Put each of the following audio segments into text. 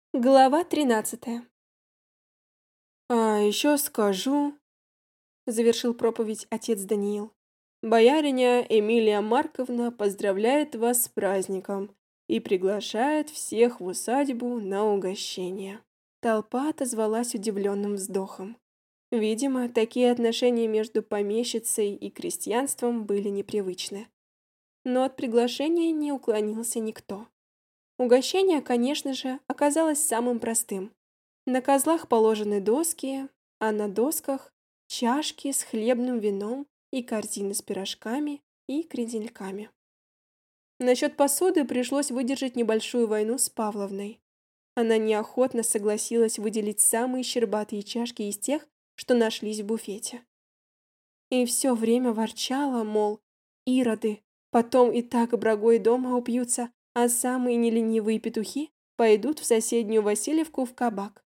Глава 13. «А еще скажу», — завершил проповедь отец Даниил, «бояриня Эмилия Марковна поздравляет вас с праздником и приглашает всех в усадьбу на угощение». Толпа отозвалась удивленным вздохом. Видимо, такие отношения между помещицей и крестьянством были непривычны. Но от приглашения не уклонился никто. Угощение, конечно же, оказалось самым простым. На козлах положены доски, а на досках чашки с хлебным вином и корзины с пирожками и крендельками. Насчет посуды пришлось выдержать небольшую войну с Павловной. Она неохотно согласилась выделить самые щербатые чашки из тех, что нашлись в буфете. И все время ворчала, мол, ироды, потом и так брагой дома упьются, а самые неленивые петухи пойдут в соседнюю Васильевку в кабак.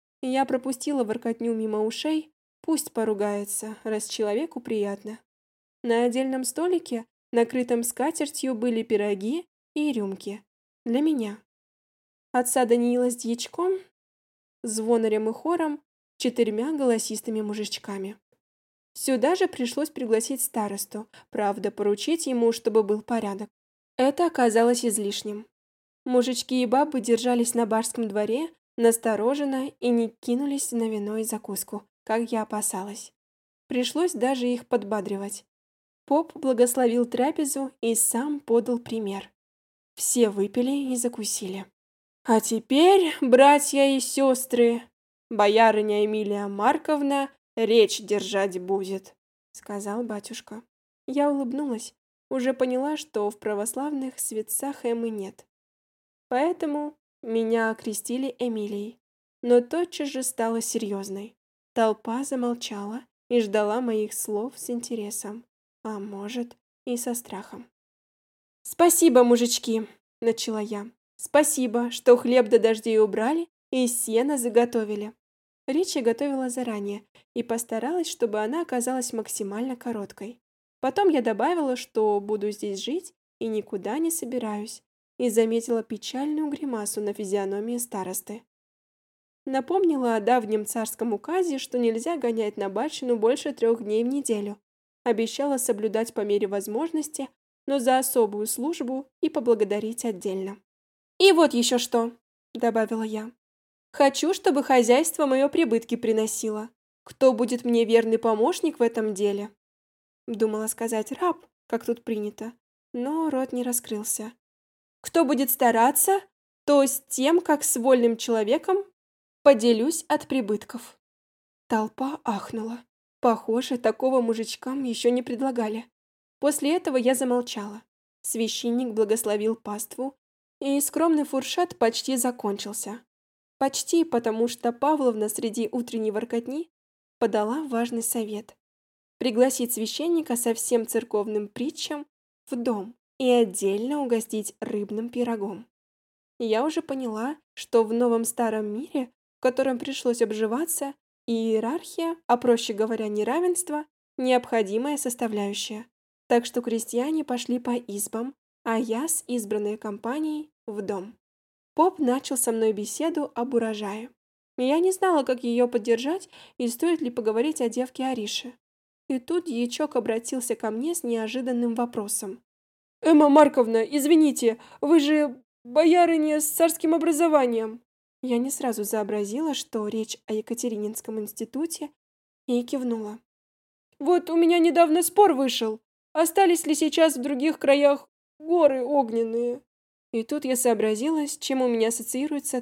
Я пропустила воркотню мимо ушей, пусть поругается, раз человеку приятно. На отдельном столике, накрытом скатертью, были пироги и рюмки. Для меня. Отца Даниила с дьячком, звонарем и хором, 4 голосистыми мужичками. Сюда же пришлось пригласить старосту, правда, поручить ему, чтобы был порядок. Это оказалось излишним. Мужички и бабы держались на барском дворе, настороженно и не кинулись на вино и закуску, как я опасалась. Пришлось даже их подбадривать. Поп благословил трапезу и сам подал пример. Все выпили и закусили. «А теперь, братья и сестры, боярыня Эмилия Марковна речь держать будет», — сказал батюшка. Я улыбнулась, уже поняла, что в православных светцах Эммы нет. Поэтому меня окрестили Эмилией, но тотчас же стала серьезной. Толпа замолчала и ждала моих слов с интересом, а может и со страхом. «Спасибо, мужички!» — начала я. «Спасибо, что хлеб до дождей убрали и сено заготовили». Речь я готовила заранее и постаралась, чтобы она оказалась максимально короткой. Потом я добавила, что буду здесь жить и никуда не собираюсь, и заметила печальную гримасу на физиономии старосты. Напомнила о давнем царском указе, что нельзя гонять на батчину больше 3 дней в неделю. Обещала соблюдать по мере возможности, но за особую службу и поблагодарить отдельно. «И вот еще что», — добавила я. «Хочу, чтобы хозяйство мое прибытки приносило. Кто будет мне верный помощник в этом деле?» Думала сказать раб, как тут принято, но рот не раскрылся. «Кто будет стараться, то с тем, как с вольным человеком, поделюсь от прибытков». Толпа ахнула. Похоже, такого мужичкам еще не предлагали. После этого я замолчала. Священник благословил паству, и скромный фуршет почти закончился. Почти, потому что Павловна среди утренней воркотни подала важный совет. Пригласить священника со всем церковным притчам в дом и отдельно угостить рыбным пирогом. Я уже поняла, что в новом старом мире, в котором пришлось обживаться, иерархия, а проще говоря, неравенство, необходимая составляющая. Так что крестьяне пошли по избам, а я с избранной компанией в дом. Поп начал со мной беседу об урожае. Я не знала, как ее поддержать и стоит ли поговорить о девке Арише. И тут дьячок обратился ко мне с неожиданным вопросом. «Эмма Марковна, извините, вы же боярыня с царским образованием». Я не сразу сообразила, что речь о Екатерининском институте, и кивнула. «Вот у меня недавно спор вышел. Остались ли сейчас в других краях горы огненные?» И тут я сообразила, с чем у меня ассоциируется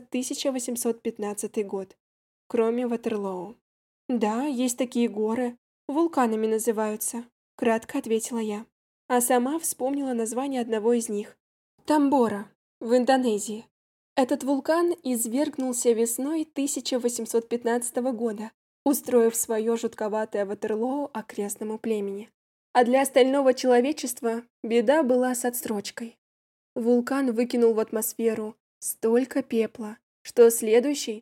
1815 год, кроме Ватерлоу. «Да, есть такие горы. Вулканами называются», — кратко ответила я. А сама вспомнила название одного из них. Тамбора, в Индонезии. Этот вулкан извергнулся весной 1815 года, устроив свое жутковатое Ватерлоу окрестному племени. А для остального человечества беда была с отсрочкой. Вулкан выкинул в атмосферу столько пепла, что следующий,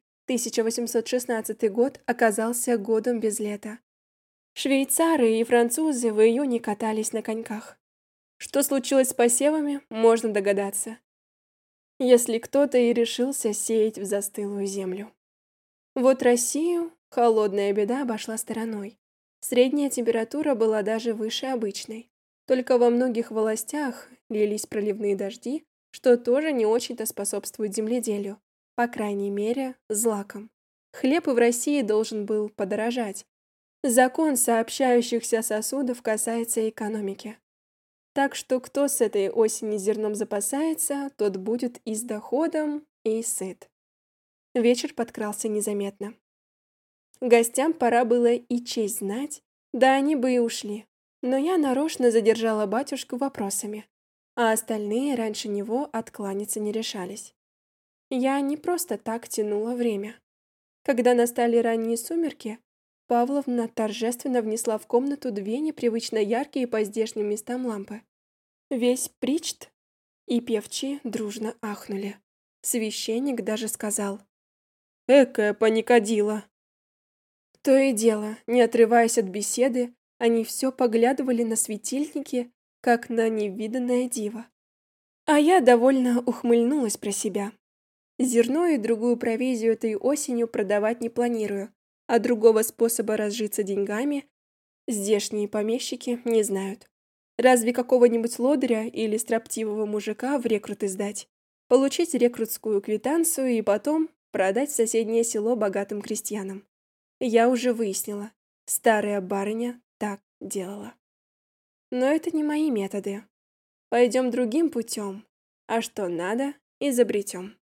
1816 год, оказался годом без лета. Швейцары и французы в июне катались на коньках. Что случилось с посевами, можно догадаться. если кто-то и решился сеять в застылую землю. Вот Россию холодная беда обошла стороной. Средняя температура была даже выше обычной. Только во многих властях лились проливные дожди, что тоже не очень-то способствует земледелию, по крайней мере, злакам. Хлеб и в России должен был подорожать. Закон сообщающихся сосудов касается экономики. Так что кто с этой осени зерном запасается, тот будет и с доходом, и сыт. Вечер подкрался незаметно. Гостям пора было и честь знать, да они бы и ушли. Но я нарочно задержала батюшку вопросами, а остальные раньше него откланяться не решались. Я не просто так тянула время. Когда настали ранние сумерки, Павловна торжественно внесла в комнату две непривычно яркие по здешним местам лампы. Весь причт и певчи дружно ахнули. Священник даже сказал: «Экая паникадила!» То и дело, не отрываясь от беседы, они все поглядывали на светильники, как на невиданное диво. А я довольно ухмыльнулась про себя. Зерно и другую провизию этой осенью продавать не планирую, а другого способа разжиться деньгами здешние помещики не знают. Разве какого-нибудь лодыря или строптивого мужика в рекруты сдать, получить рекрутскую квитанцию и потом продать в соседнее село богатым крестьянам. Я уже выяснила, старая барыня так делала. Но это не мои методы. Пойдем другим путем, а что надо, изобретем.